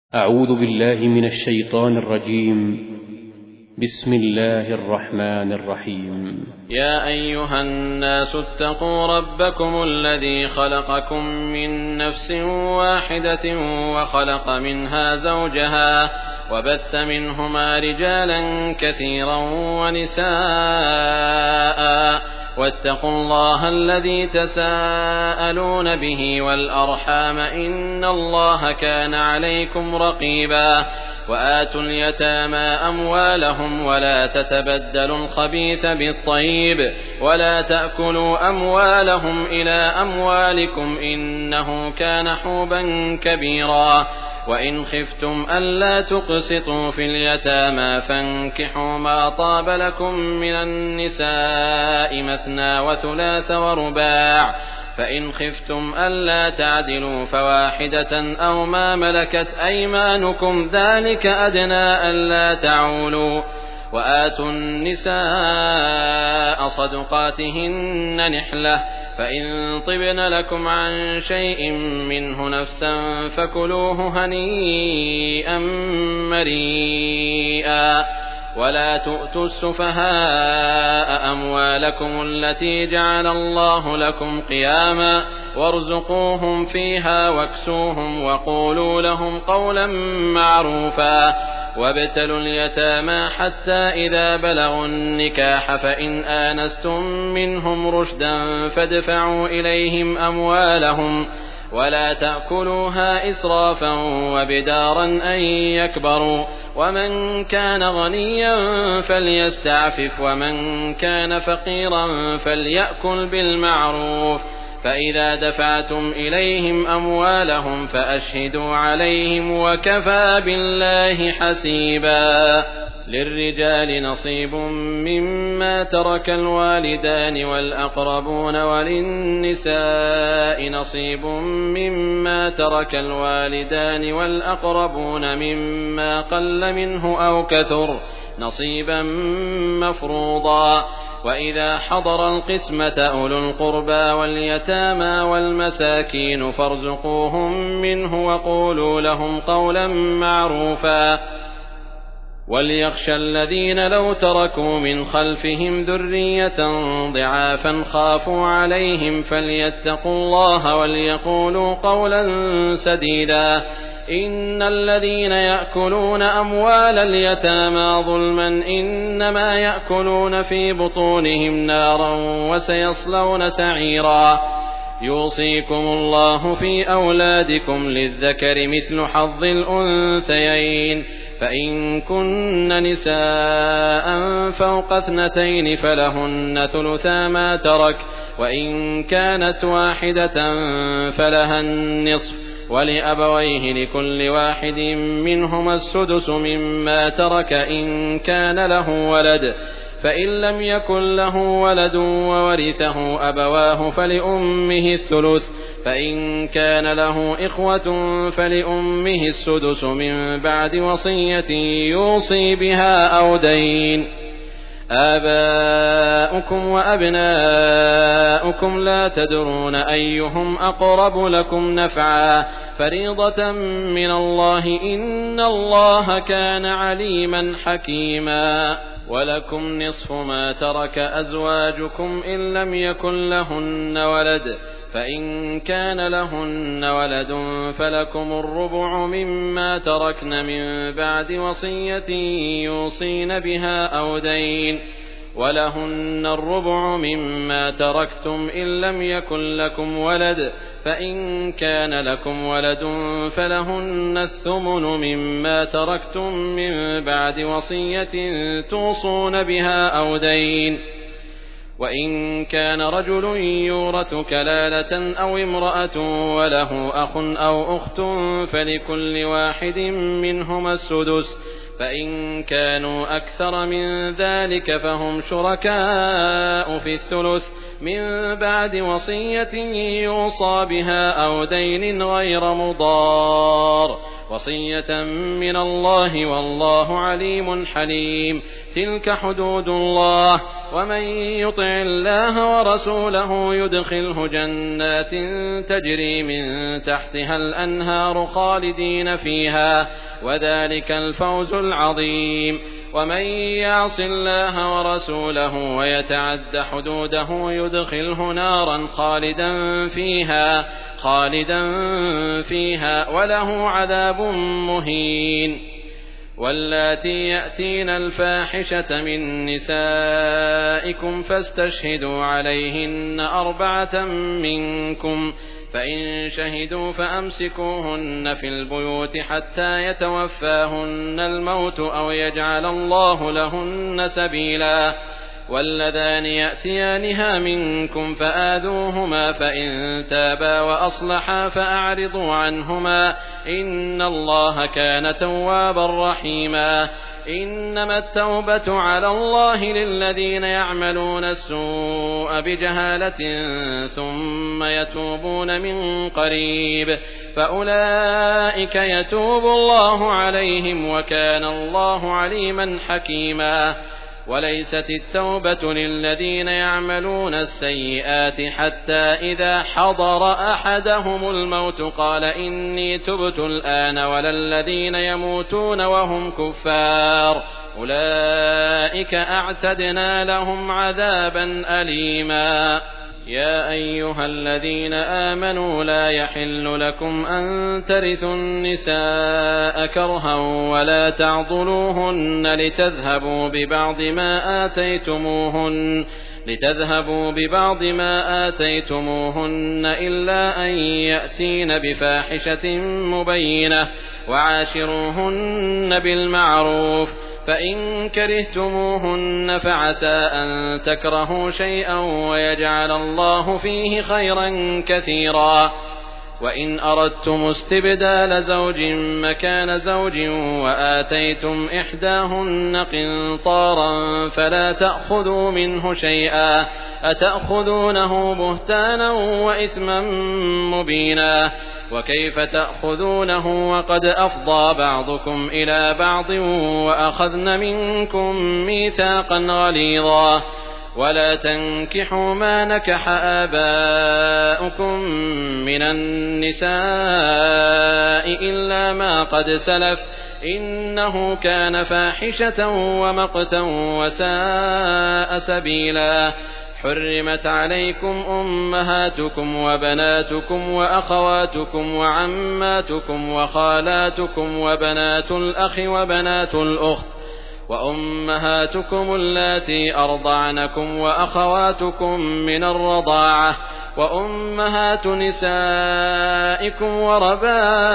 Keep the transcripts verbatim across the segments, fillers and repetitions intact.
أعوذ بالله من الشيطان الرجيم. بسم الله الرحمن الرحيم. يا أيها الناس اتقوا ربكم الذي خلقكم من نفس واحدة وخلق منها زوجها وبث منهما رجالا كثيرا ونساء واتقوا الله الذي تساءلون به والأرحام إن الله كان عليكم رقيبا وآتوا اليتامى أموالهم ولا تتبدلوا الخبيث بالطيب ولا تأكلوا أموالهم إلى أموالكم إنه كان حوبا كبيرا وإن خفتم ألا تقسطوا في اليتامى فانكحوا ما طاب لكم من النساء مثنى وثلاث ورباع فإن خفتم ألا تعدلوا فواحدة أو ما ملكت أيمانكم ذلك أدنى ألا تعولوا وآتوا النساء صدقاتهن نحلة فإن طبن لكم عن شيء منه نفسا فكلوه هنيئا مريئا ولا تؤتوا السفهاء أموالكم التي جعل الله لكم قياما وارزقوهم فيها واكسوهم وقولوا لهم قولا معروفا وابتلوا اليتامى حتى إذا بلغوا النكاح فإن آنستم منهم رشدا فادفعوا إليهم أموالهم ولا تأكلوها إسرافا وبدارا أن يكبروا ومن كان غنيا فليستعفف ومن كان فقيرا فليأكل بالمعروف فإذا دفعتم إليهم أموالهم فأشهدوا عليهم وكفى بالله حسيبا للرجال نصيب مما ترك الوالدان والأقربون وللنساء نصيب مما ترك الوالدان والأقربون مما قل منه أو كثر نصيبا مفروضا وإذا حضر القسمة أولو القربى واليتامى والمساكين فارزقوهم منه وقولوا لهم قولا معروفا وليخشى الذين لو تركوا من خلفهم ذرية ضعافا خافوا عليهم فليتقوا الله وليقولوا قولا سديدا إن الذين يأكلون أموال اليتامى ظلما إنما يأكلون في بطونهم نارا وسيصلون سعيرا يوصيكم الله في أولادكم للذكر مثل حظ الأنثيين فإن كن نساء فوق اثنتين فلهن ثلثا ما ترك وإن كانت واحدة فلها النصف ولأبويه لكل واحد منهما السدس مما ترك إن كان له ولد فإن لم يكن له ولد وورثه أبواه فلأمه الثلث فإن كان له إخوة فلأمه السدس من بعد وصية يوصي بها أو دين آباؤكم وأبناؤكم لا تدرون أيهم أقرب لكم نفعا فريضة من الله إن الله كان عليما حكيما ولكم نصف ما ترك أزواجكم إن لم يكن لهن ولد فإن كان لهن ولد فلكم الربع مما تركن من بعد وصية يوصين بها أو دين ولهن الربع مما تركتم إن لم يكن لكم ولد فإن كان لكم ولد فلهن الثمن مما تركتم من بعد وصية توصون بها أو دين وإن كان رجل يورث كلالة أو امرأة وله أخ أو أخت فلكل واحد منهما السدس فإن كانوا أكثر من ذلك فهم شركاء في الثلث من بعد وصية يوصى بها أو دين غير مضار وصية من الله والله عليم حليم تلك حدود الله ومن يطع الله ورسوله يدخله جنات تجري من تحتها الأنهار خالدين فيها وذلك الفوز العظيم. ومن يعص الله ورسوله ويتعد حدوده يدخله نارا خالدا فيها خالدا فيها وله عذاب مهين. واللاتي يأتين الفاحشة من نسائكم فاستشهدوا عليهن أربعة منكم فإن شهدوا فأمسكوهن في البيوت حتى يتوفاهن الموت أو يجعل الله لهن سبيلا. واللذان يأتيانها منكم فآذوهما فإن تابا وأصلحا فأعرضوا عنهما إن الله كان توابا رحيما. إنما التوبة على الله للذين يعملون السوء بجهالة ثم يتوبون من قريب فأولئك يتوب الله عليهم وكان الله عليما حكيما. وليست التوبة للذين يعملون السيئات حتى إذا حضر أحدهم الموت قال إني تبت الآن ولا الذين يموتون وهم كفار أولئك أعتدنا لهم عذابا أليما. يا أيها الذين آمنوا لا يحل لكم أن ترثوا النساء كرها ولا تعضلوهن لتذهبوا ببعض ما آتيتموهن لتذهبوا ببعض ما آتيتموهن إلا أن يأتين بفاحشة مبينة وعاشروهن بالمعروف فإن كرهتموهن فعسى أن تكرهوا شيئا ويجعل الله فيه خيرا كثيرا. وإن أردتم استبدال زوج مكان زوج وآتيتم إحداهن قنطارا فلا تأخذوا منه شيئا أتأخذونه بهتانا وإثما مبينا. وكيف تأخذونه وقد أفضى بعضكم إلى بعض وأخذن منكم ميثاقا غليظا. ولا تنكحوا ما نكح آباؤكم من النساء إلا ما قد سلف إنه كان فاحشة ومقتا وساء سبيلا. حرمت عليكم أمهاتكم وبناتكم وأخواتكم وعماتكم وخالاتكم وبنات الأخ وبنات الأخت وأمهاتكم اللاتي أرضعنكم وأخواتكم من الرضاعة وأمهات نسائكم وربائبكم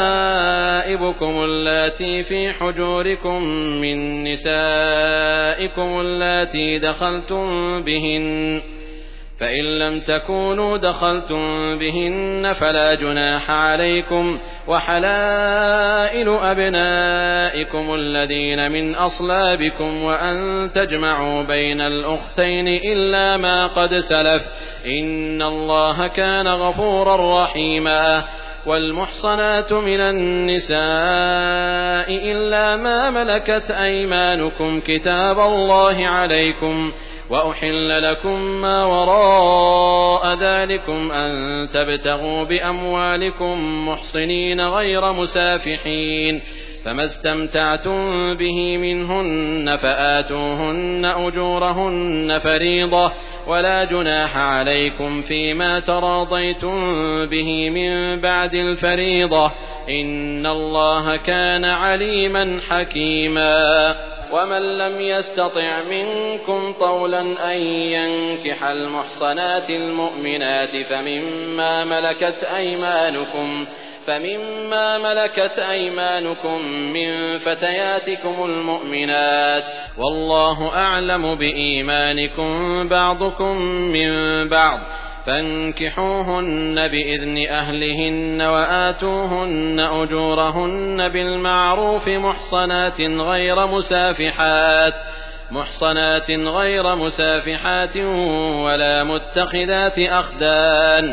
اللاتي في حجوركم من نسائكم اللاتي دخلتم بهن فإن لم تكونوا دخلتم بهن فلا جناح عليكم وحلائل أبنائكم الذين من أصلابكم وأن تجمعوا بين الأختين إلا ما قد سلف إن الله كان غفورا رحيما. والمحصنات من النساء إلا ما ملكت أيمانكم كتاب الله عليكم وأحل لكم ما وراء ذلكم أن تبتغوا بأموالكم محصنين غير مسافحين فما استمتعتم به منهن فآتوهن أجورهن فريضة ولا جناح عليكم فيما تراضيتم به من بعد الفريضة إن الله كان عليما حكيما. ومن لم يستطع منكم طولا أن ينكح المحصنات المؤمنات فمما ملكت أيمانكم فمما ملكت أيمانكم من فتياتكم المؤمنات والله أعلم بإيمانكم بعضكم من بعض فانكحوهن بإذن أهلهن وآتوهن أجورهن بالمعروف محصنات غير مسافحات محصنات غير مسافحات ولا متخذات أخدان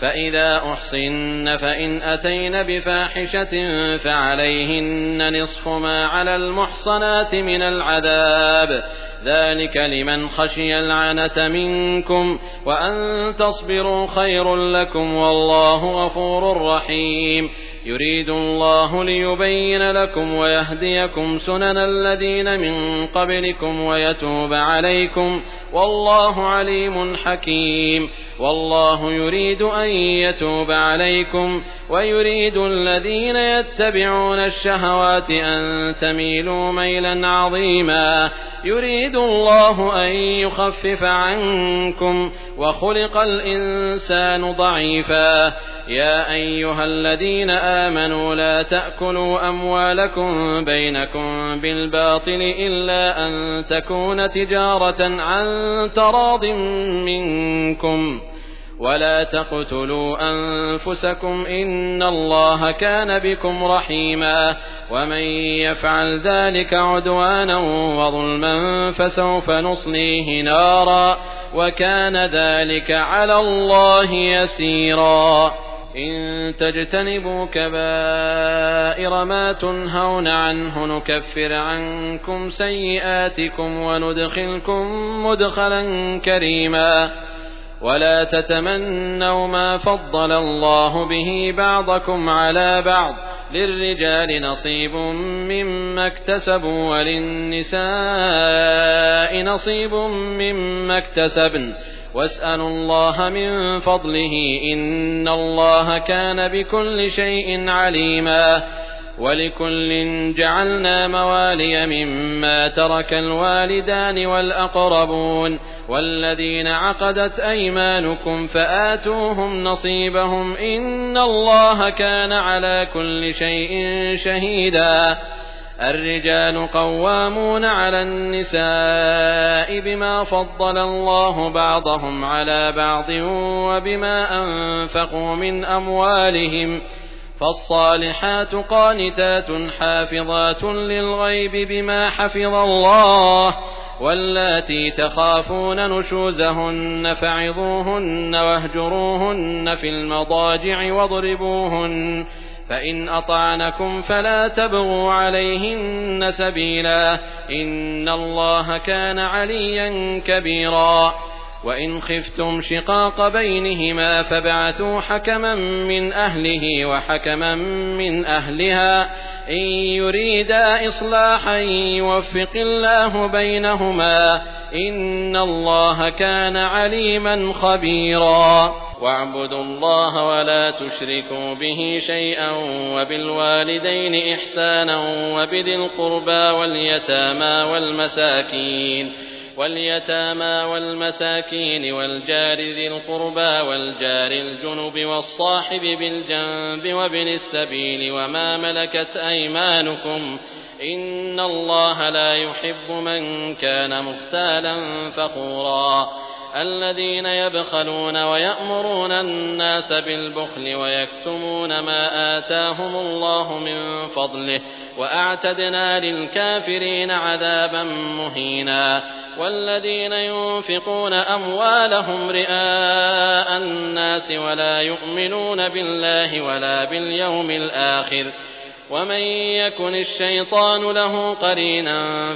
فإذا أحصن فإن أتين بفاحشة فعليهن نصف ما على المحصنات من العذاب، ذلك لمن خشي العنة منكم، وأن تصبروا خير لكم، والله غفور رحيم. يريد الله ليبين لكم ويهديكم سنن الذين من قبلكم ويتوب عليكم، والله عليم حكيم. والله يريد أن يتوب عليكم ويريد الذين يتبعون الشهوات أن تميلوا ميلا عظيما. يريد الله أن يخفف عنكم، وخلق الإنسان ضعيفا. يا أيها الذين آمنوا لا تأكلوا أموالكم بينكم بالباطل إلا أن تكون تجارة عن تراض منكم، ولا تقتلوا أنفسكم إن الله كان بكم رحيما. ومن يفعل ذلك عدوانا وظلما فسوف نصليه نارا، وكان ذلك على الله يسيرا. إن تجتنبوا كبائر ما تنهون عنه نكفر عنكم سيئاتكم وندخلكم مدخلا كريما. ولا تتمنوا ما فضل الله به بعضكم على بعض، للرجال نصيب مما اكتسبوا وللنساء نصيب مما اكتسبن، واسألوا الله من فضله إن الله كان بكل شيء عليما. ولكل جعلنا موالي مما ترك الوالدان والأقربون والذين عقدت أيمانكم فآتوهم نصيبهم إن الله كان على كل شيء شهيدا. الرجال قوامون على النساء بما فضل الله بعضهم على بعض وبما أنفقوا من أموالهم، فالصالحات قانتات حافظات للغيب بما حفظ الله. واللاتي تخافون نشوزهن فعظوهن واهجروهن في المضاجع واضربوهن، فإن أطعنكم فلا تبغوا عليهن سبيلا إن الله كان عليا كبيرا. وإن خفتم شقاق بينهما فابعثوا حكما من أهله وحكما من أهلها إن يريدا إصلاحا يوفق الله بينهما إن الله كان عليما خبيرا. واعبدوا الله ولا تشركوا به شيئا وبالوالدين إحسانا وبذي القربى واليتامى والمساكين واليتامى والمساكين والجار ذي القربى والجار الجنب والصاحب بالجنب وابن السبيل وما ملكت أيمانكم إن الله لا يحب من كان مختالا فخورا. الذين يبخلون ويأمرون الناس بالبخل ويكتمون ما آتاهم الله من فضله وأعتدنا للكافرين عذابا مهينا. والذين ينفقون أموالهم رئاء الناس ولا يؤمنون بالله ولا باليوم الآخر ومن يكن الشيطان له قرينا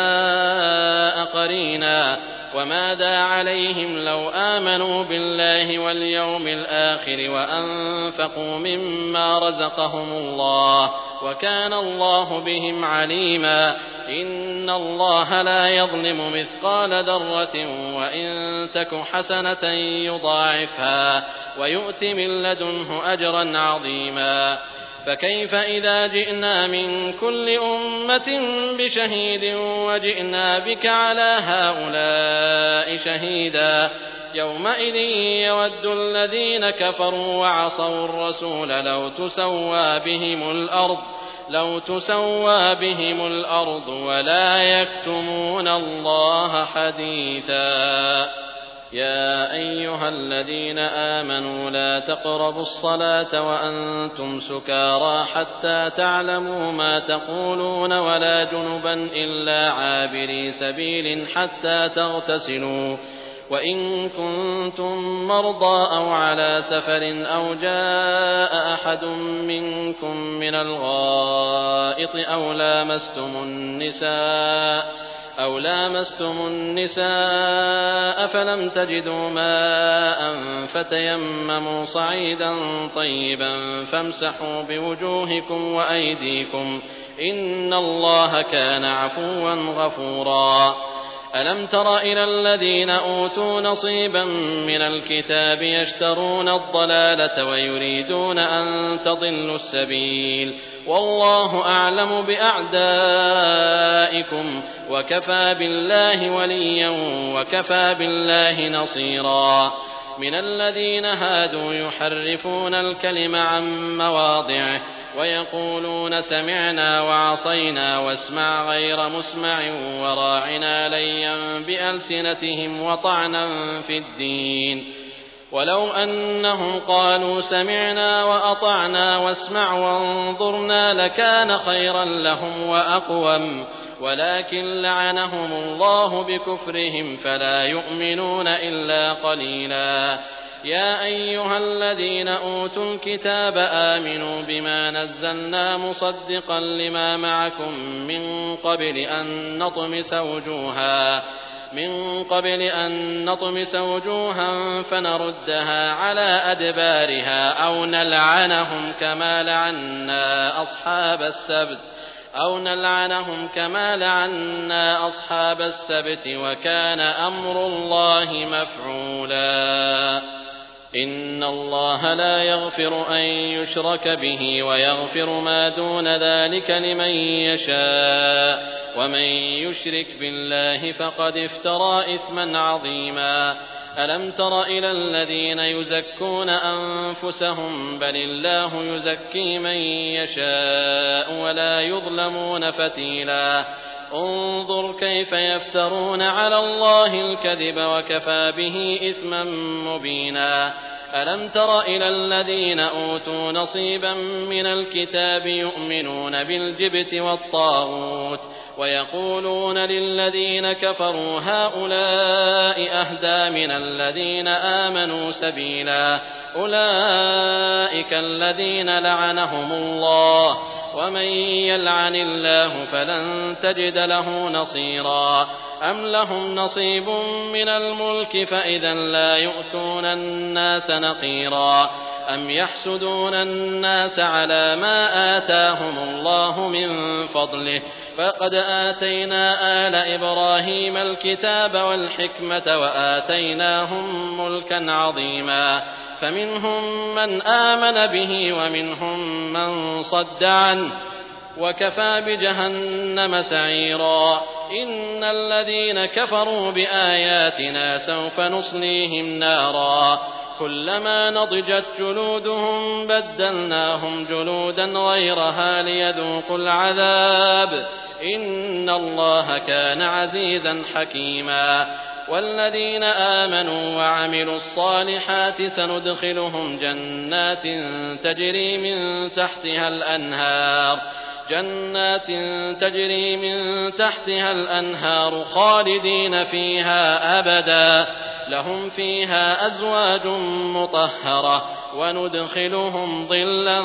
فساء قرينا. وماذا عليهم لو آمنوا بالله واليوم الآخر وأنفقوا مما رزقهم الله وكان الله بهم عليما. إن الله لا يظلم مثقال ذرة وإن تك حسنة يضاعفها ويؤت من لدنه أجرا عظيما. فكيف إذا جئنا من كل أمة بشهيد وجئنا بك على هؤلاء شهيدا يومئذ يود الذين كفروا وعصوا الرسول لو تسوى بهم الأرض لو تسوى بهم الأرض ولا يكتمون الله حديثا. يا أيها الذين آمنوا لا تقربوا الصلاة وأنتم سكارى حتى تعلموا ما تقولون ولا جنبا إلا عابري سبيل حتى تغتسلوا وإن كنتم مرضى أو على سفر أو جاء أحد منكم من الغائط أو لامستم النساء أو لامستم النساء فلم تجدوا ماء فتيمموا صعيدا طيبا فامسحوا بوجوهكم وأيديكم إن الله كان عفوا غفورا. ألم تر إلى الذين أوتوا نصيبا من الكتاب يشترون الضلالة ويريدون أن تضلوا السبيل والله أعلم بأعدائكم وكفى بالله وليا وكفى بالله نصيرا. من الذين هادوا يحرفون الكلم عن مواضعه ويقولون سمعنا وعصينا واسمع غير مسمع وراعنا ليا بألسنتهم وطعنا في الدين ولو أنهم قالوا سمعنا وأطعنا واسمع وانظرنا لكان خيرا لهم وأقوم ولكن لعنهم الله بكفرهم فلا يؤمنون إلا قليلا. يا أيها الذين أوتوا الكتاب آمنوا بما نزلنا مصدقا لما معكم من قبل أن نطمس وجوها من قبل أن نطمس وجوها فنردها على أدبارها أو نلعنهم كما لعنا أصحاب السبت أو نلعنهم كما لعنا أصحاب السبت وكان أمر الله مفعولا. إن الله لا يغفر أن يشرك به ويغفر ما دون ذلك لمن يشاء ومن يشرك بالله فقد افترى إثما عظيما. ألم تر إلى الذين يزكون أنفسهم بل الله يزكي من يشاء ولا يظلمون فتيلا. انظر كيف يفترون على الله الكذب وكفى به إثما مبينا. ألم تر إلى الذين أوتوا نصيبا من الكتاب يؤمنون بالجبت والطاغوت ويقولون للذين كفروا هؤلاء أهدى من الذين آمنوا سبيلا. أولئك الذين لعنهم الله ومن يلعن الله فلن تجد له نصيرا. أم لهم نصيب من الملك فإذا لا يؤتون الناس نقيرا. أم يحسدون الناس على ما آتاهم الله من فضله فقد آتينا آل إبراهيم الكتاب والحكمة وآتيناهم ملكا عظيما. فمنهم من آمن به ومنهم من صد عنه وكفى بجهنم سعيرا. إن الذين كفروا بآياتنا سوف نصليهم نارا كلما نضجت جلودهم بدلناهم جلودا غيرها ليذوقوا العذاب إن الله كان عزيزا حكيما. والذين آمنوا وعملوا الصالحات سندخلهم جنات تجري من تحتها الأنهار جنات تجري من تحتها الأنهار خالدين فيها أبدا لهم فيها أزواج مطهرة وندخلهم ظلا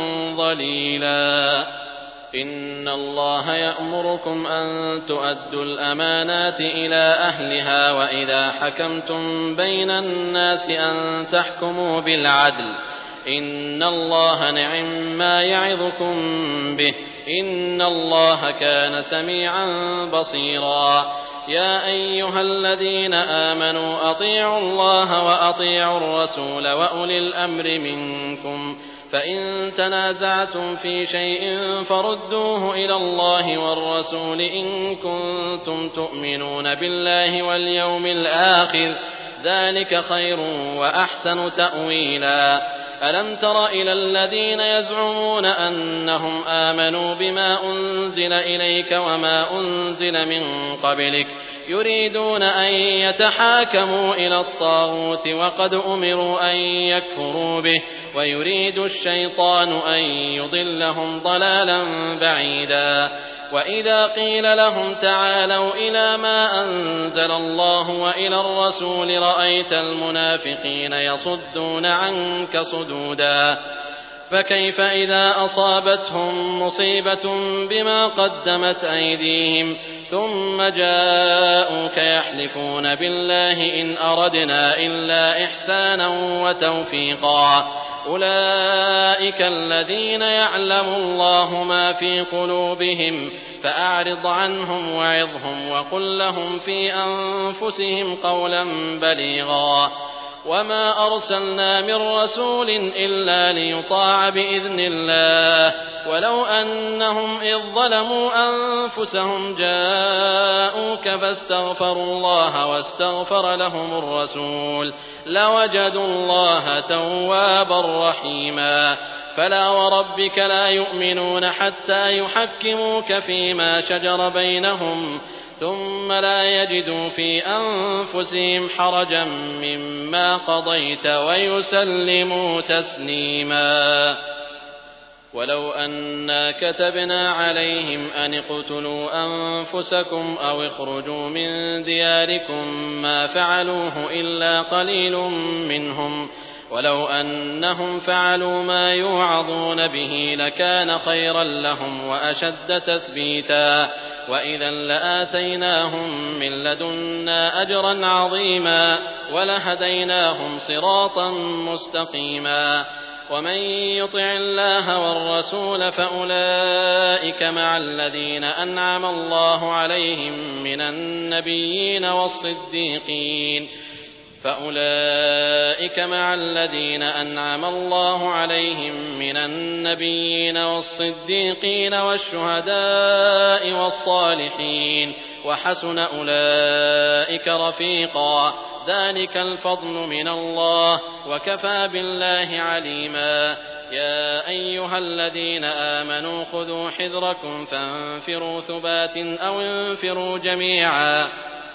ظليلا. إن الله يأمركم أن تؤدوا الأمانات إلى أهلها وإذا حكمتم بين الناس أن تحكموا بالعدل إن الله نعم ما يعظكم به إن الله كان سميعا بصيرا. يا أيها الذين آمنوا أطيعوا الله وأطيعوا الرسول وأولي الأمر منكم فإن تنازعتم في شيء فردوه إلى الله والرسول إن كنتم تؤمنون بالله واليوم الآخر ذلك خير وأحسن تأويلا. ألم تر إلى الذين يزعمون أنهم آمنوا بما أنزل إليك وما أنزل من قبلك يريدون أن يتحاكموا إلى الطاغوت وقد أمروا أن يكفروا به ويريد الشيطان أن يضلهم ضلالا بعيدا. وإذا قيل لهم تعالوا إلى ما أنزل الله وإلى الرسول رأيت المنافقين يصدون عنك صدودا. فكيف إذا أصابتهم مصيبة بما قدمت أيديهم ثم جاءوك يحلفون بالله إن أردنا إلا إحسانا وتوفيقا أولئك الذين يعلم الله ما في قلوبهم فأعرض عنهم وعظهم وقل لهم في أنفسهم قولا بليغا. وما أرسلنا من رسول إلا ليطاع بإذن الله ولو أنهم إذ ظلموا أنفسهم جاءوك فاستغفروا الله واستغفر لهم الرسول لوجدوا الله توابا رحيما. فلا وربك لا يؤمنون حتى يحكموك فيما شجر بينهم ثم لا يجدوا في أنفسهم حرجا مما قضيت ويسلموا تسليما. ولو أنا كتبنا عليهم أن اقتلوا أنفسكم أو اخرجوا من دياركم ما فعلوه إلا قليل منهم ولو أنهم فعلوا ما يوعظون به لكان خيرا لهم وأشد تثبيتا وإذا لآتيناهم من لدنا أجرا عظيما ولهديناهم صراطا مستقيما. ومن يطع الله والرسول فأولئك مع الذين أنعم الله عليهم من النبيين والصديقين فأولئك مع الذين أنعم الله عليهم من النبيين والصديقين والشهداء والصالحين وحسن أولئك رفيقا. ذلك الفضل من الله وكفى بالله عليما. يا أيها الذين آمنوا خذوا حذركم فانفروا ثبات أو انفروا جميعا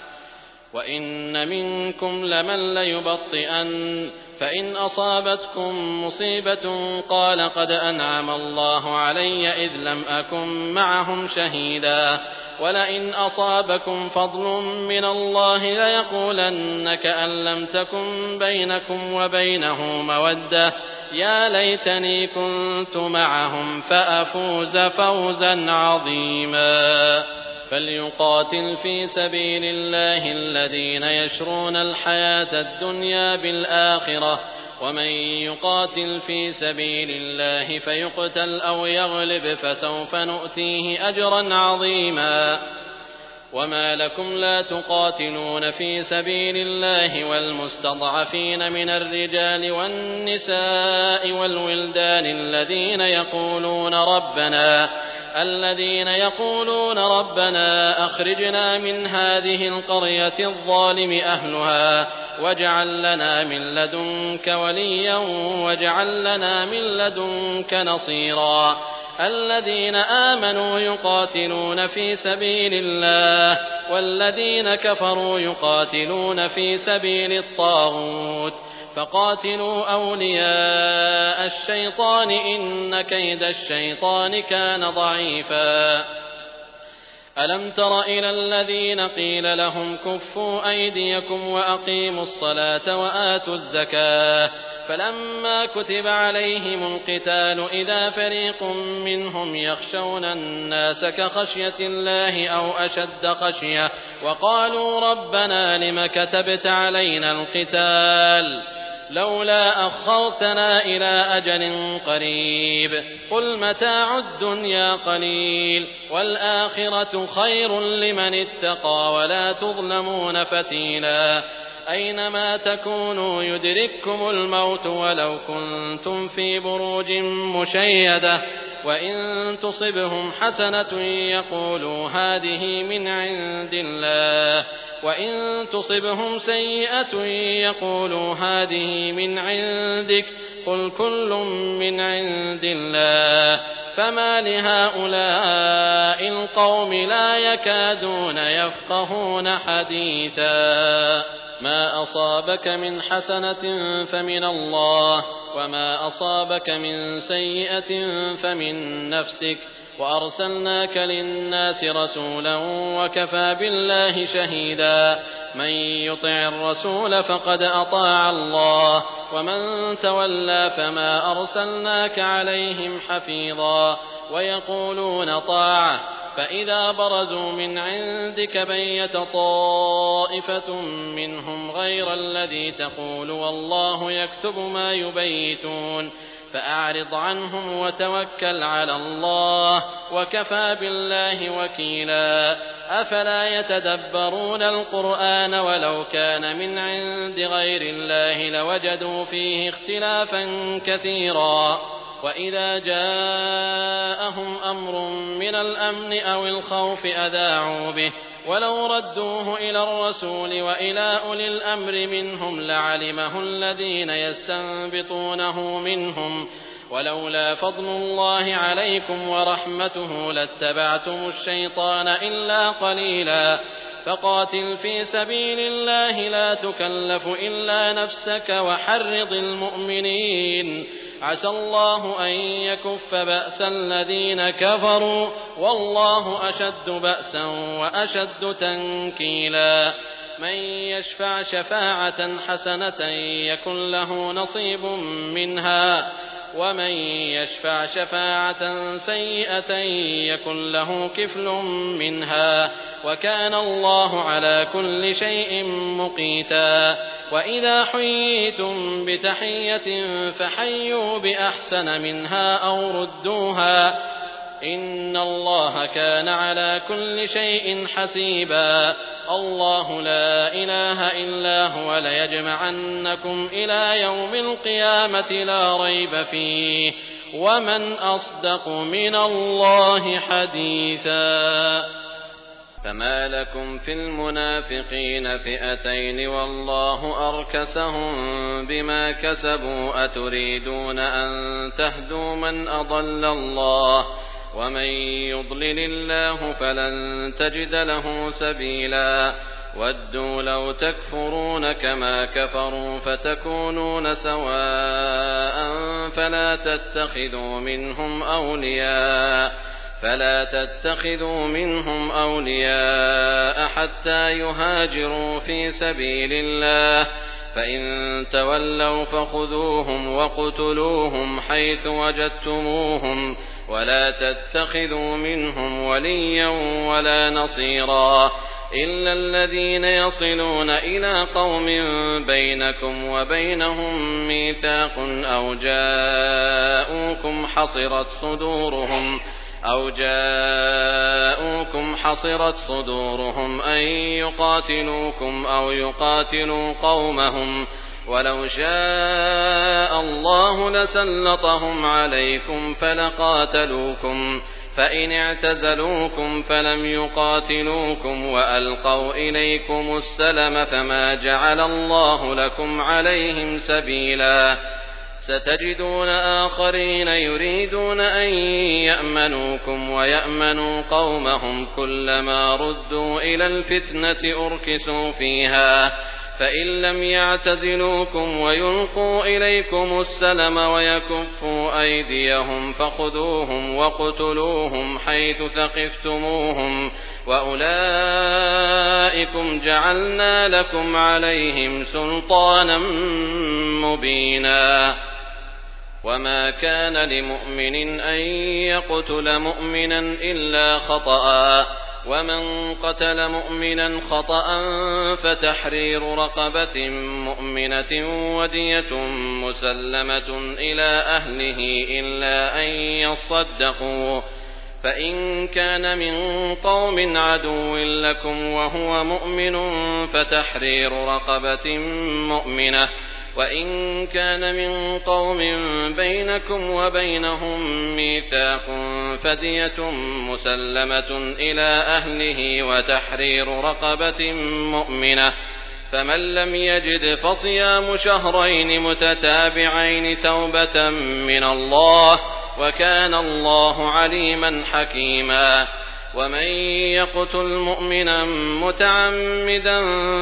وإن منكم لمن ليبطئن فإن أصابتكم مصيبة قال قد أنعم الله علي إذ لم أكن معهم شهيدا ولئن أصابكم فضل من الله ليقولن كأن لم تكن بينكم وبينه مودة يا ليتني كنت معهم فأفوز فوزا عظيما. فليقاتل في سبيل الله الذين يشرون الحياة الدنيا بالآخرة ومن يقاتل في سبيل الله فيقتل أو يغلب فسوف نؤتيه أجرا عظيما. وما لكم لا تقاتلون في سبيل الله والمستضعفين من الرجال والنساء والولدان الذين يقولون ربنا الذين يقولون ربنا أخرجنا من هذه القرية الظالم أهلها واجعل لنا من لدنك وليا واجعل لنا من لدنك نصيرا. الذين آمنوا يقاتلون في سبيل الله والذين كفروا يقاتلون في سبيل الطاغوت فقاتلوا أولياء الشيطان إن كيد الشيطان كان ضعيفا. ألم تر إلى الذين قيل لهم كفوا أيديكم وأقيموا الصلاة وآتوا الزكاة فلما كتب عليهم القتال إذا فريق منهم يخشون الناس كخشية الله أو أشد خشية وقالوا ربنا لم كتبت علينا القتال لولا أخرتنا إلى أجل قريب قل متاع الدنيا قليل والآخرة خير لمن اتقى ولا تظلمون فتيلا. أينما تكونوا يدرككم الموت ولو كنتم في بروج مشيدة وإن تصبهم حسنة يقولوا هذه من عند الله وإن تصبهم سيئة يقولوا هذه من عندك قل كل من عند الله فما لهؤلاء القوم لا يكادون يفقهون حديثا. ما أصابك من حسنة فمن الله، وما أصابك من سيئة فمن نفسك، وأرسلناك للناس رسولا وكفى بالله شهيدا. من يطع الرسول فقد أطاع الله، ومن تولى فما أرسلناك عليهم حفيظا. ويقولون طاعة، فإذا برزوا من عندك بيت طائفة منهم غير الذي تقول والله يكتب ما يبيتون، فأعرض عنهم وتوكل على الله، وكفى بالله وكيلا. أفلا يتدبرون القرآن ولو كان من عند غير الله لوجدوا فيه اختلافا كثيرا. وإذا جاءهم أمر من الأمن أو الخوف أذاعوا به، ولو ردوه إلى الرسول وإلى أولي الأمر منهم لعلمه الذين يستنبطونه منهم، ولولا فضل الله عليكم ورحمته لاتبعتم الشيطان إلا قليلا. فقاتل في سبيل الله لا تكلف إلا نفسك وحرض المؤمنين، عسى الله أن يكف بأس الذين كفروا، والله أشد بأسا وأشد تنكيلا. من يشفع شفاعة حسنة يكن له نصيب منها، ومن يشفع شفاعة سيئة يكن له كفل منها، وكان الله على كل شيء مقيتا. وإذا حييتم بتحية فحيوا بأحسن منها أو ردوها، إن الله كان على كل شيء حسيبا. الله لا إله إلا هو ليجمعنكم إلى يوم القيامة لا ريب فيه، ومن أصدق من الله حديثا. فما لكم في المنافقين فئتين والله أركسهم بما كسبوا، أتريدون أن تهدوا من أضل الله، ومن يضلل الله فلن تجد له سبيلا. ودوا لو تكفرون كما كفروا فتكونون سواء فلا تتخذوا منهم أولياء فلا تتخذوا منهم أولياء حتى يهاجروا في سبيل الله، فإن تولوا فخذوهم وقتلوهم حيث وجدتموهم، ولا تتخذوا منهم وليا ولا نصيرا، إلا الذين يصلون إلى قوم بينكم وبينهم ميثاق أو جاءوكم حصرت صدورهم أو جاءوكم حصرت صدورهم أن يقاتلوكم أو يقاتلوا قومهم، ولو شاء الله لسلطهم عليكم فلقاتلوكم، فإن اعتزلوكم فلم يقاتلوكم وألقوا إليكم السلم فما جعل الله لكم عليهم سبيلا. ستجدون آخرين يريدون أن يأمنوكم ويأمنوا قومهم، كلما ردوا إلى الفتنة أركسوا فيها، فإن لم يعتزلوكم ويلقوا إليكم السلم ويكفوا أيديهم فخذوهم وقتلوهم حيث ثقفتموهم، وأولئكم جعلنا لكم عليهم سلطانا مبينا. وما كان لمؤمن أن يقتل مؤمنا إلا خطأ، ومن قتل مؤمنا خطأ فتحرير رقبة مؤمنة ودية مسلمة إلى أهله إلا أن يصدقوا، فإن كان من قوم عدو لكم وهو مؤمن فتحرير رقبة مؤمنة، وإن كان من قوم بينكم وبينهم ميثاق فدية مسلمة إلى أهله وتحرير رقبة مؤمنة، فمن لم يجد فصيام شهرين متتابعين توبة من الله، وكان الله عليما حكيما. ومن يقتل مؤمنا متعمدا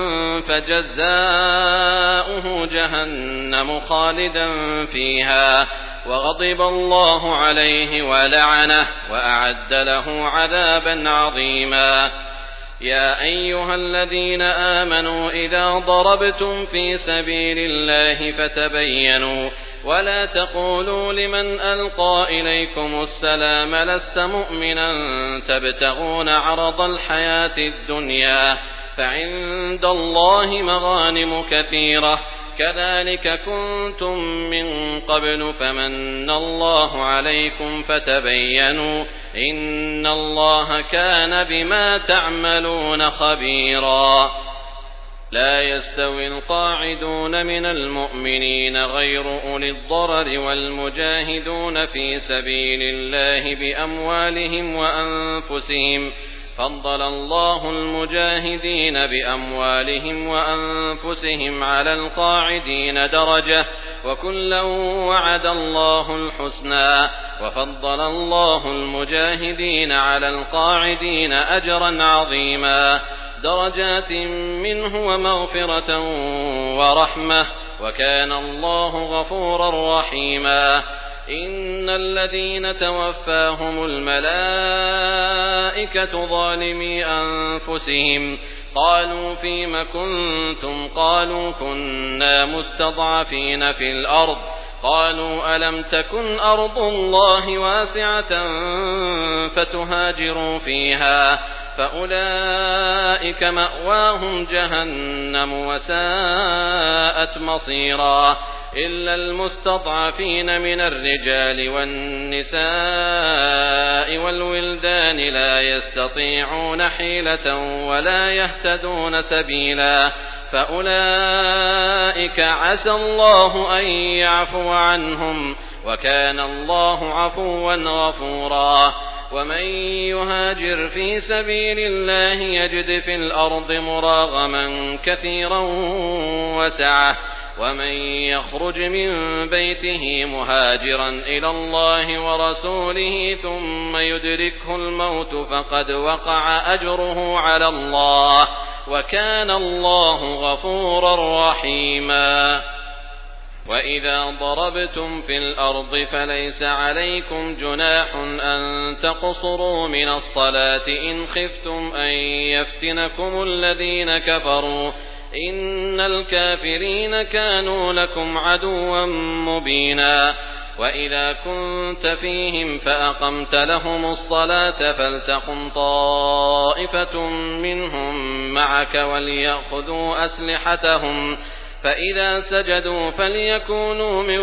فجزاؤه جهنم خالدا فيها وغضب الله عليه ولعنه وأعد له عذابا عظيما. يا أيها الذين آمنوا إذا ضربتم في سبيل الله فتبينوا ولا تقولوا لمن ألقى إليكم السلام لست مؤمنا تبتغون عرض الحياة الدنيا فعند الله مغانم كثيرة كذلك كنتم من قبل فمن الله عليكم فتبينوا إن الله كان بما تعملون خبيرا. لا يستوي القاعدون من المؤمنين غير أولي الضرر والمجاهدون في سبيل الله بأموالهم وأنفسهم فضل الله المجاهدين بأموالهم وأنفسهم على القاعدين درجة وكلا وعد الله الحسنى وفضل الله المجاهدين على القاعدين أجرا عظيما درجات منه ومغفرة ورحمة وكان الله غفورا رحيما. إن الذين توفاهم الملائكة ظالمي أنفسهم قالوا فيم كنتم قالوا كنا مستضعفين في الأرض قالوا ألم تكن أرض الله واسعة فتهاجروا فيها فأولئك مأواهم جهنم وساءت مصيرا إلا المستضعفين من الرجال والنساء والولدان لا يستطيعون حيلة ولا يهتدون سبيلا فأولئك عسى الله أن يعفو عنهم وكان الله عفوا غفورا. ومن يهاجر في سبيل الله يجد في الأرض مراغما كثيرا وسعة ومن يخرج من بيته مهاجرا إلى الله ورسوله ثم يدركه الموت فقد وقع أجره على الله وكان الله غفورا رحيما. وإذا ضربتم في الأرض فليس عليكم جناح أن تقصروا من الصلاة إن خفتم أن يفتنكم الذين كفروا إن الكافرين كانوا لكم عدوا مبينا. وإذا كنت فيهم فأقمت لهم الصلاة فلتقم طائفة منهم معك وليأخذوا أسلحتهم فإذا سجدوا فليكونوا من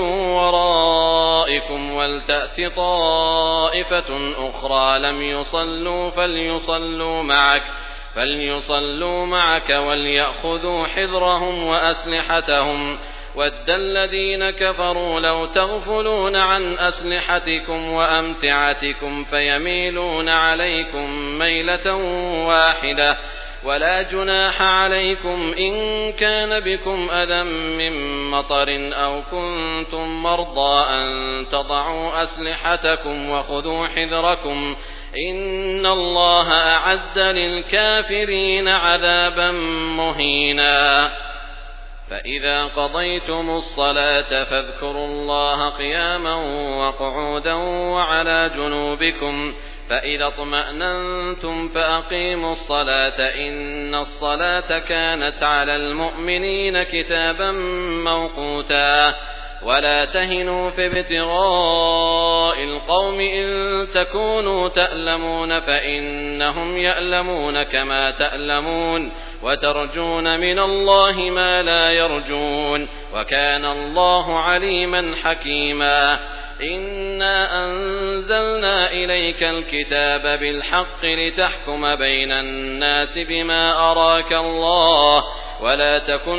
ورائكم ولتأت طائفة أخرى لم يصلوا فليصلوا معك فليصلوا معك وليأخذوا حذرهم وأسلحتهم ود الذين كفروا لو تغفلون عن أسلحتكم وأمتعتكم فيميلون عليكم ميلة واحدة ولا جناح عليكم إن كان بكم أذى من مطر أو كنتم مرضى أن تضعوا أسلحتكم وخذوا حذركم إن الله أعد للكافرين عذابا مهينا. فإذا قضيتم الصلاة فاذكروا الله قياما وقعودا وعلى جنوبكم فإذا اطمأننتم فأقيموا الصلاة إن الصلاة كانت على المؤمنين كتابا موقوتا. ولا تهنوا في ابتغاء القوم إن تكونوا تألمون فإنهم يألمون كما تألمون وترجون من الله ما لا يرجون وكان الله عليما حكيما. إنا أنزلنا إليك الكتاب بالحق لتحكم بين الناس بما أراك الله ولا تكن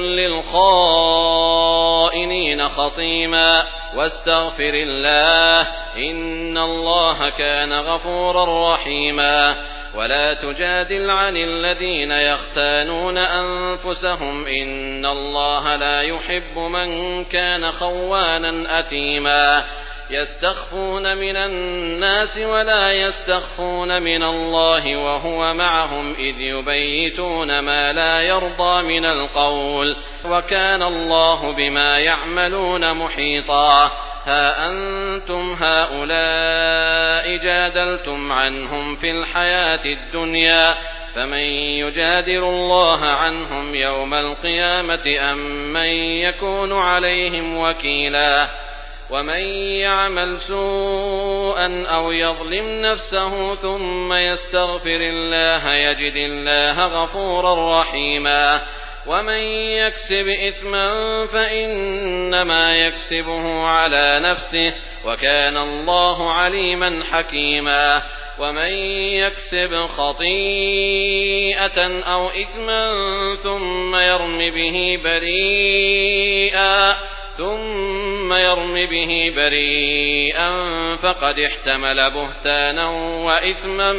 للخائنين خصيما واستغفر الله إن الله كان غفورا رحيما. ولا تجادل عن الذين يختانون أنفسهم إن الله لا يحب من كان خوانا أثيما. يستخفون من الناس ولا يستخفون من الله وهو معهم إذ يبيتون ما لا يرضى من القول وكان الله بما يعملون محيطا ها أنتم هؤلاء جادلتم عنهم في الحياة الدنيا فمن يجادل الله عنهم يوم القيامة أم من يكون عليهم وكيلا ومن يعمل سوءا أو يظلم نفسه ثم يستغفر الله يجد الله غفورا رحيما ومن يكسب إثما فإنما يكسبه على نفسه وكان الله عليما حكيما ومن يكسب خطيئة أو إثما ثم يرم به بريئا ثم يرم به بريئا فقد احتمل بهتانا وإثما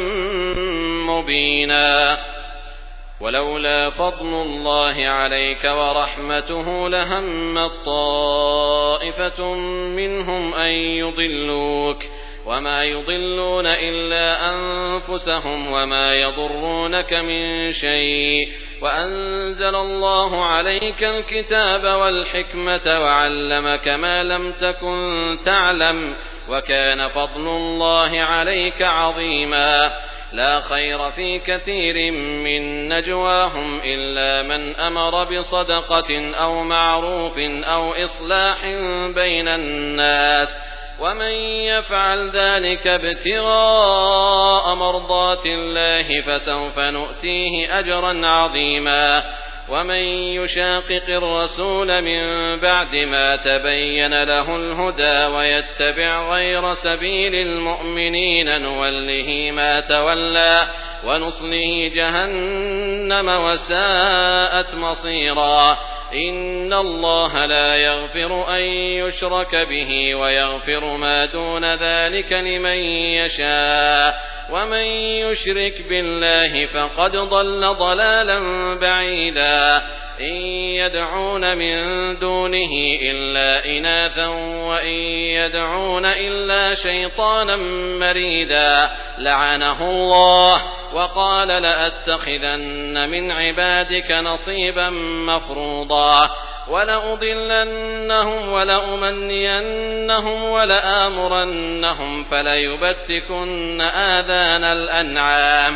مبينا ولولا فضل الله عليك ورحمته لهمت طائفة منهم أن يضلوك وما يضلون إلا أنفسهم وما يضرونك من شيء وأنزل الله عليك الكتاب والحكمة وعلمك ما لم تكن تعلم وكان فضل الله عليك عظيما لا خير في كثير من نجواهم إلا من أمر بصدقة أو معروف أو إصلاح بين الناس ومن يفعل ذلك ابتغاء مرضات الله فسوف نؤتيه أجرا عظيما ومن يشاقق الرسول من بعد ما تبين له الهدى ويتبع غير سبيل المؤمنين نوله ما تولى ونصله جهنم وساءت مصيرا إن الله لا يغفر أن يشرك به ويغفر ما دون ذلك لمن يشاء ومن يشرك بالله فقد ضل ضلالا بعيدا إن يدعون من دونه إلا إناثا وإن يدعون إلا شيطانا مريدا لعنه الله وقال لأتخذن من عبادك نصيبا مفروضا ولأضلنهم ولأمنينهم ولآمرنهم فليبتكن آذان الأنعام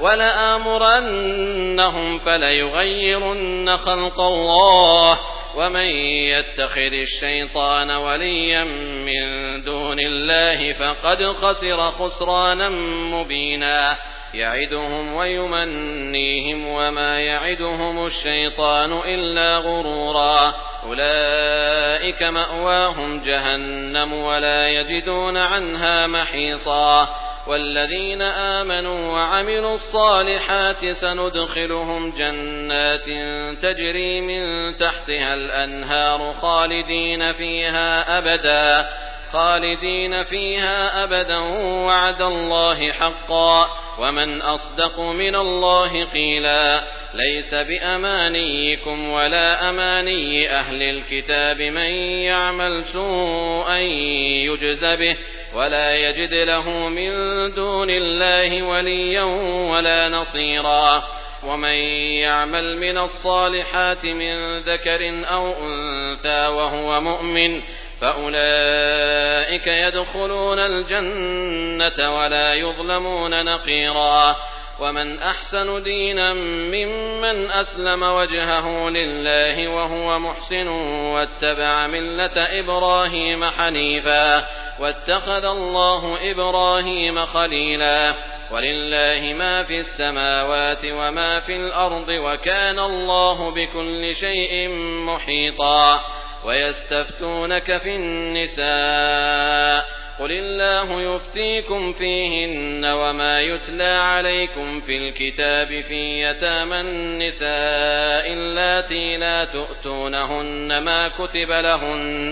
ولآمرنهم فليغيرن خلق الله ومن يتخذ الشيطان وليا من دون الله فقد خسر خسرانا مبينا يعدهم ويمنيهم وما يعدهم الشيطان إلا غرورا أولئك مأواهم جهنم ولا يجدون عنها محيصا والذين آمنوا وعملوا الصالحات سندخلهم جنات تجري من تحتها الأنهار خالدين فيها أبدا خالدين فيها أبدا وعد الله حقا ومن أصدق من الله قيلا ليس بأمانيكم ولا أماني أهل الكتاب من يعمل سوءا يجز به ولا يجد له من دون الله وليا ولا نصيرا ومن يعمل من الصالحات من ذكر أو أنثى وهو مؤمن فأولئك يدخلون الجنة ولا يظلمون نقيرا ومن أحسن دينا ممن أسلم وجهه لله وهو محسن واتبع ملة إبراهيم حنيفا واتخذ الله إبراهيم خليلا ولله ما في السماوات وما في الأرض وكان الله بكل شيء محيطا ويستفتونك في النساء قل الله يفتيكم فيهن وما يتلى عليكم في الكتاب في يتامى النساء اللاتي لا تؤتونهن ما كتب لهن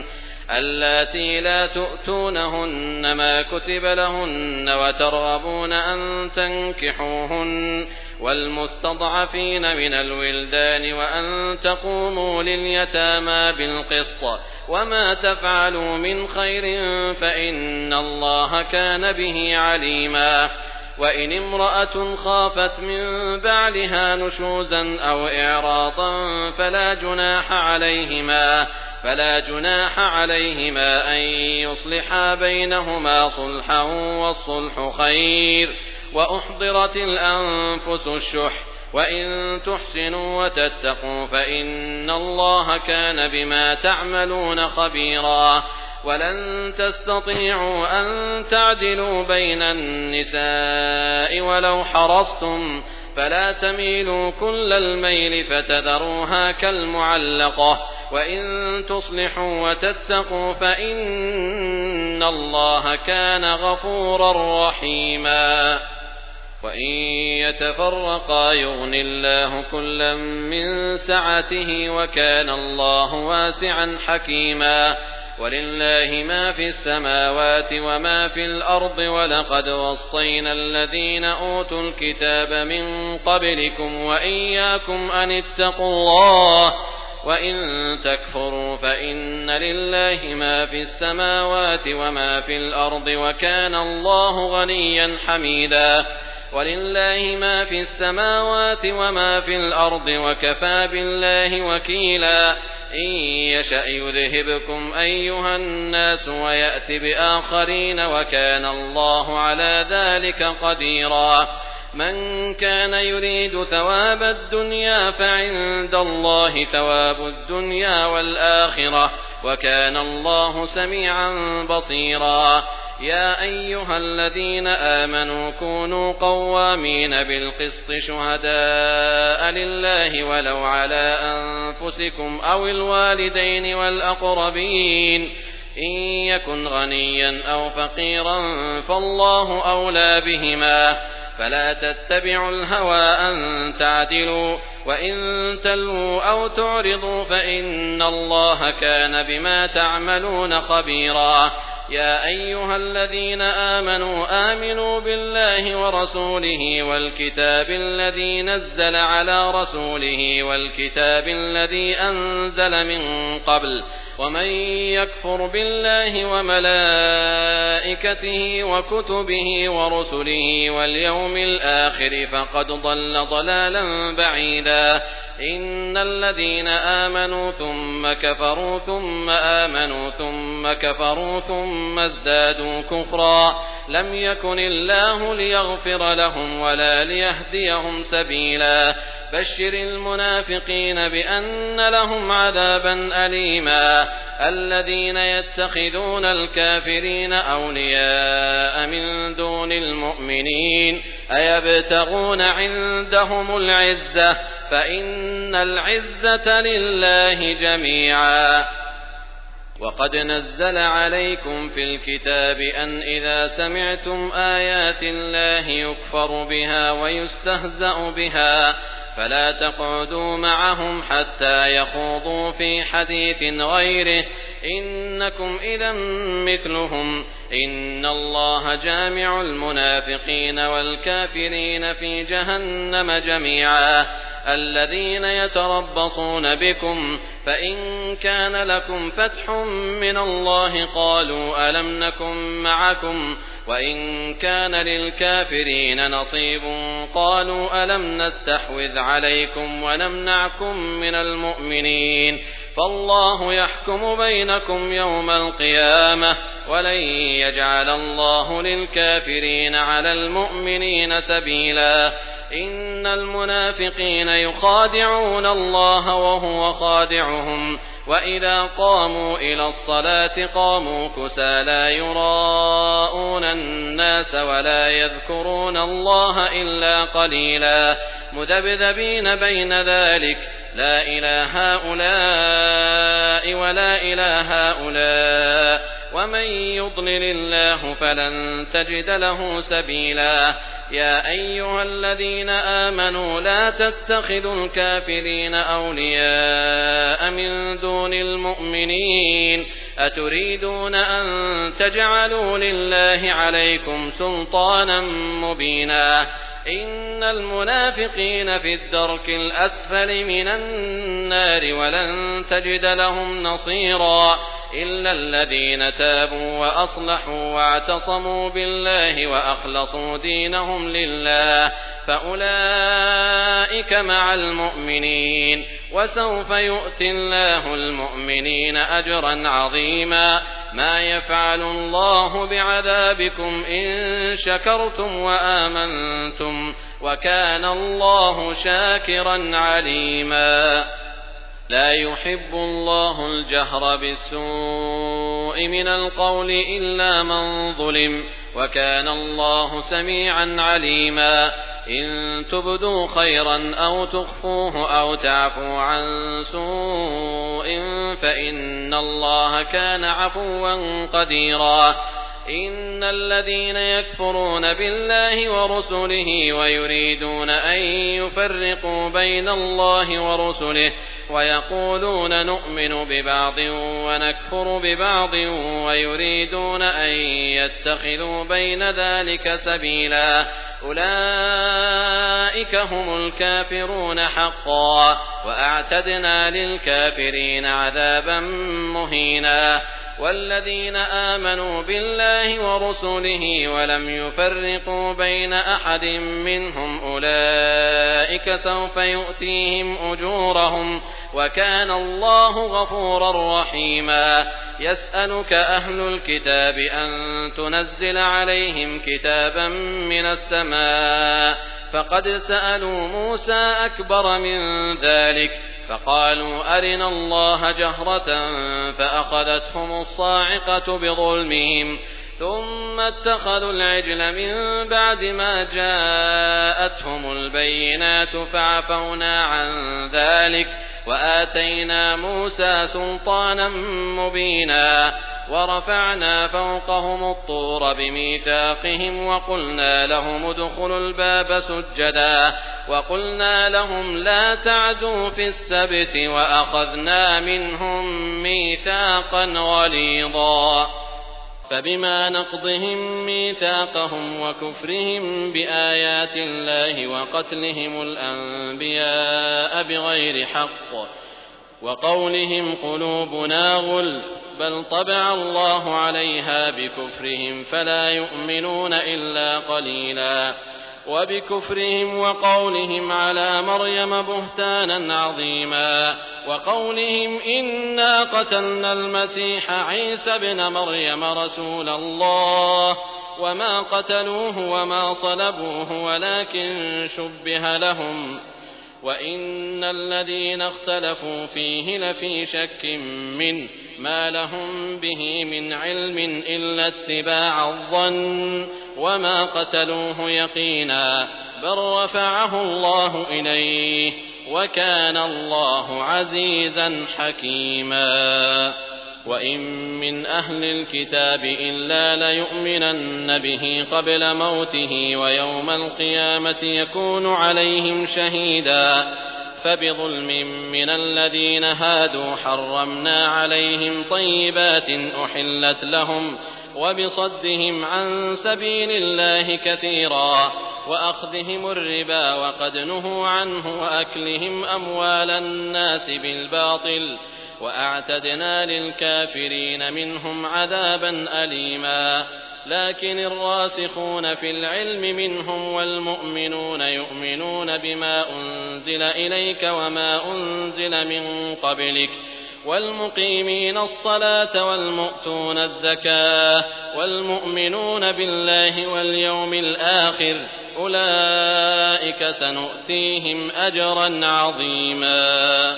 اللاتي لا تؤتونهن ما كتب لهن وترغبون أن تنكحوهن والمستضعفين من الولدان وأن تقوموا لليتامى بالقسط وما تفعلوا من خير فإن الله كان به عليما. وإن امرأة خافت من بعلها نشوزا أو إعراضا فلا جناح عليهما فلا جناح عليهما أن يصلحا بينهما صلحا والصلح خير. وأحضرت الأنفس الشح وإن تحسنوا وتتقوا فإن الله كان بما تعملون خبيرا. ولن تستطيعوا أن تعدلوا بين النساء ولو حرصتم فلا تميلوا كل الميل فتذروها كالمعلقة وإن تصلحوا وتتقوا فإن الله كان غفورا رحيما. وإن يتفرقا يغن الله كلا من سعته وكان الله واسعا حكيما. ولله ما في السماوات وما في الأرض ولقد وصينا الذين أوتوا الكتاب من قبلكم وإياكم أن اتقوا الله وإن تكفروا فإن لله ما في السماوات وما في الأرض وكان الله غنيا حميدا. ولله ما في السماوات وما في الأرض وكفى بالله وكيلا. إن يشأ يذهبكم أيها الناس ويأت بآخرين وكان الله على ذلك قديرا. من كان يريد ثواب الدنيا فعند الله ثواب الدنيا والآخرة وكان الله سميعا بصيرا. يا أيها الذين آمنوا كونوا قوامين بالقسط شهداء لله ولو على أنفسكم أو الوالدين والأقربين إن يكن غنيا أو فقيرا فالله أولى بهما فلا تتبعوا الهوى أن تعدلوا وإن تلووا أو تعرضوا فإن الله كان بما تعملون خبيرا. يا أيها الذين آمنوا آمنوا بالله ورسوله والكتاب الذي نزل على رسوله والكتاب الذي أنزل من قبل ومن يكفر بالله وملائكته وكتبه ورسله واليوم الآخر فقد ضل ضلالا بعيدا. إن الذين آمنوا ثم كفروا ثم آمنوا ثم كفروا ثم ازدادوا كفرا لم يكن الله ليغفر لهم ولا ليهديهم سبيلا. بشر المنافقين بأن لهم عذابا أليما. الذين يتخذون الكافرين أولياء من دون المؤمنين أيبتغون عندهم العزة فإن العزة لله جميعا. وقد نزل عليكم في الكتاب أن إذا سمعتم آيات الله يكفر بها ويستهزأ بها فلا تقعدوا معهم حتى يخوضوا في حديث غيره إنكم إذا مثلهم إن الله جامع المنافقين والكافرين في جهنم جميعا. الذين يتربصون بكم فإن كان لكم فتح من الله قالوا ألم نكن معكم وإن كان للكافرين نصيب قالوا ألم نستحوذ عليكم ونمنعكم من المؤمنين فالله يحكم بينكم يوم القيامة ولن يجعل الله للكافرين على المؤمنين سبيلا. إن المنافقين يخادعون الله وهو خادعهم وإذا قاموا إلى الصلاة قاموا كسى لا يراءون الناس ولا يذكرون الله إلا قليلا مذبذبين بين ذلك لا إله هؤلاء ولا إله هؤلاء ومن يضلل الله فلن تجد له سبيلا. يا أيها الذين آمنوا لا تتخذوا الكافرين أولياء من دون المؤمنين أتريدون أن تجعلوا لله عليكم سلطانا مبينا إن المنافقين في الدرك الأسفل من النار ولن تجد لهم نصيرا إلا الذين تابوا وأصلحوا واعتصموا بالله وأخلصوا دينهم لله فأولئك مع المؤمنين وسوف يؤتي الله المؤمنين أجرا عظيما ما يفعل الله بعذابكم إن شكرتم وآمنتم وكان الله شاكرا عليما لا يحب الله الجهر بالسوء من القول إلا من ظلم وكان الله سميعا عليما إن تبدوا خيرا أو تخفوه أو تعفوا عن سوء فإن الله كان عفوا قديرا إن الذين يكفرون بالله ورسله ويريدون أن يفرقوا بين الله ورسله ويقولون نؤمن ببعض ونكفر ببعض ويريدون أن يتخذوا بين ذلك سبيلا أولئك هم الكافرون حقا وأعتدنا للكافرين عذابا مهينا والذين آمنوا بالله ورسله ولم يفرقوا بين أحد منهم أولئك سوف يؤتيهم أجورهم وكان الله غفورا رحيما يسألك أهل الكتاب أن تنزل عليهم كتابا من السماء فقد سألوا موسى أكبر من ذلك فقالوا أرنا الله جهرة فأخذتهم الصاعقة بظلمهم ثم اتخذوا العجل من بعد ما جاءتهم البينات فعفونا عن ذلك وآتينا موسى سلطانا مبينا ورفعنا فوقهم الطور بميثاقهم وقلنا لهم ادخلوا الباب سجدا وقلنا لهم لا تعدوا في السبت وأخذنا منهم ميثاقا غليظا فبما نقضهم ميثاقهم وكفرهم بآيات الله وقتلهم الأنبياء بغير حق وقولهم قلوبنا غلف بل طبع الله عليها بكفرهم فلا يؤمنون إلا قليلا وبكفرهم وقولهم على مريم بهتانا عظيما وقولهم إنا قتلنا المسيح عيسى ابن مريم رسول الله وما قتلوه وما صلبوه ولكن شبه لهم وإن الذين اختلفوا فيه لفي شك منه ما لهم به من علم إلا اتباع الظن وما قتلوه يقينا بل رفعه الله إليه وكان الله عزيزا حكيما وإن من أهل الكتاب إلا ليؤمنن به قبل موته ويوم القيامة يكون عليهم شهيدا فبظلم من الذين هادوا حرمنا عليهم طيبات أحلت لهم وبصدهم عن سبيل الله كثيرا وأخذهم الربا وقد نهوا عنه وأكلهم أموال الناس بالباطل وأعتدنا للكافرين منهم عذابا أليما لكن الراسخون في العلم منهم والمؤمنون يؤمنون بما أنزل إليك وما أنزل من قبلك والمقيمين الصلاة والمؤتون الزكاة والمؤمنون بالله واليوم الآخر أولئك سنؤتيهم أجرا عظيما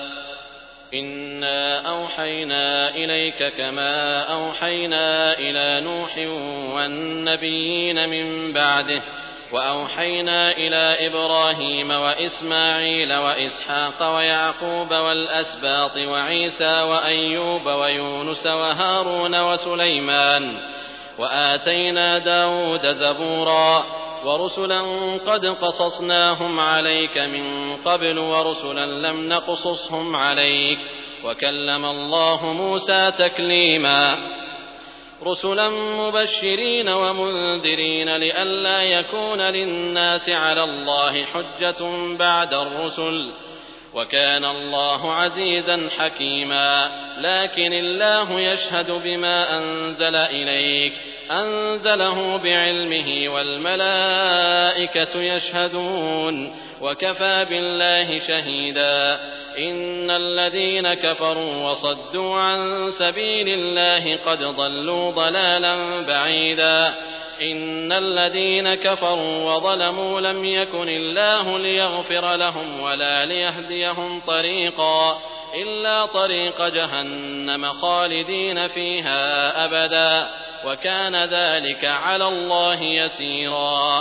إنا أوحينا إليك كما أوحينا إلى نوح والنبيين من بعده وأوحينا إلى إبراهيم وإسماعيل وإسحاق ويعقوب والأسباط وعيسى وأيوب ويونس وهارون وسليمان وآتينا داود زبورا ورسلا قد قصصناهم عليك من قبل ورسلا لم نقصصهم عليك وكلم الله موسى تكليما رسلا مبشرين ومنذرين لئلا يكون للناس على الله حجة بعد الرسل وكان الله عزيزا حكيما لكن الله يشهد بما أنزل إليك أنزله بعلمه والملائكة يشهدون وكفى بالله شهيدا إن الذين كفروا وصدوا عن سبيل الله قد ضلوا ضلالا بعيدا إن الذين كفروا وظلموا لم يكن الله ليغفر لهم ولا ليهديهم طريقا إلا طريق جهنم خالدين فيها أبدا وكان ذلك على الله يسيرا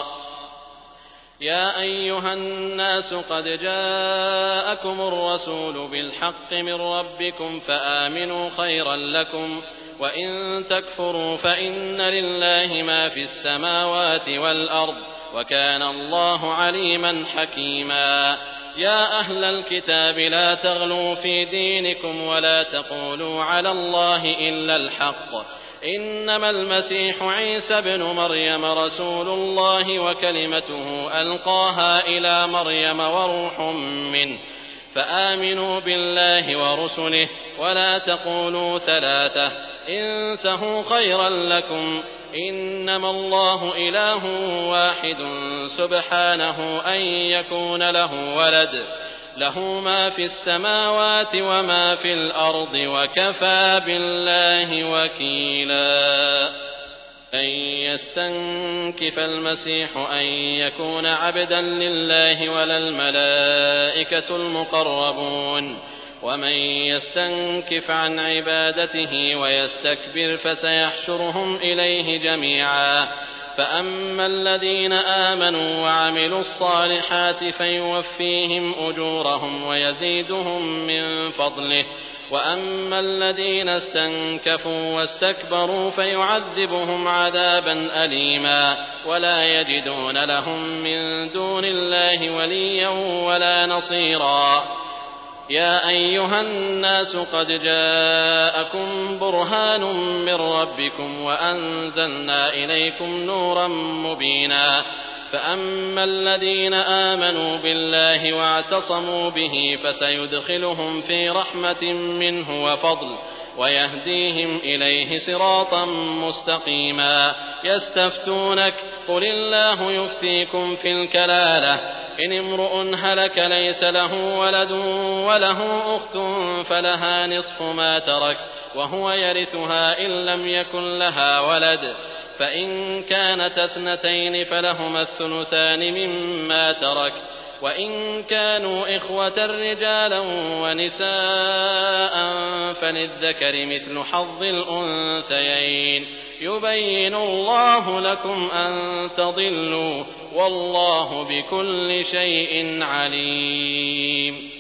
يا أيها الناس قد جاءكم الرسول بالحق من ربكم فآمنوا خيرا لكم وإن تكفروا فإن لله ما في السماوات والأرض وكان الله عليما حكيما يا أهل الكتاب لا تغلوا في دينكم ولا تقولوا على الله إلا الحق إنما المسيح عيسى ابن مريم رسول الله وكلمته ألقاها إلى مريم وروح منه فآمنوا بالله ورسله ولا تقولوا ثلاثة انتهوا خيرا لكم إنما الله إله واحد سبحانه أن يكون له ولد له ما في السماوات وما في الأرض وكفى بالله وكيلا أن يستنكف المسيح أن يكون عبدا لله ولا الملائكة المقربون ومن يستنكف عن عبادته ويستكبر فسيحشرهم إليه جميعا فأما الذين آمنوا وعملوا الصالحات فيوفيهم أجورهم ويزيدهم من فضله وأما الذين استنكفوا واستكبروا فيعذبهم عذابا أليما ولا يجدون لهم من دون الله وليا ولا نصيرا يا أيها الناس قد جاءكم برهان من ربكم وأنزلنا إليكم نورا مبينا فأما الذين آمنوا بالله واعتصموا به فسيدخلهم في رحمة منه وفضل ويهديهم إليه صراطا مستقيما يستفتونك قل الله يفتيكم في الكلالة إن امرؤ هلك ليس له ولد وله أخت فلها نصف ما ترك وهو يرثها إن لم يكن لها ولد فإن كانت اثنتين فلهما الثلثان مما ترك وإن كانوا إخوة رجالا ونساء فللذكر مثل حظ الأنثيين يبين الله لكم أن تضلوا والله بكل شيء عليم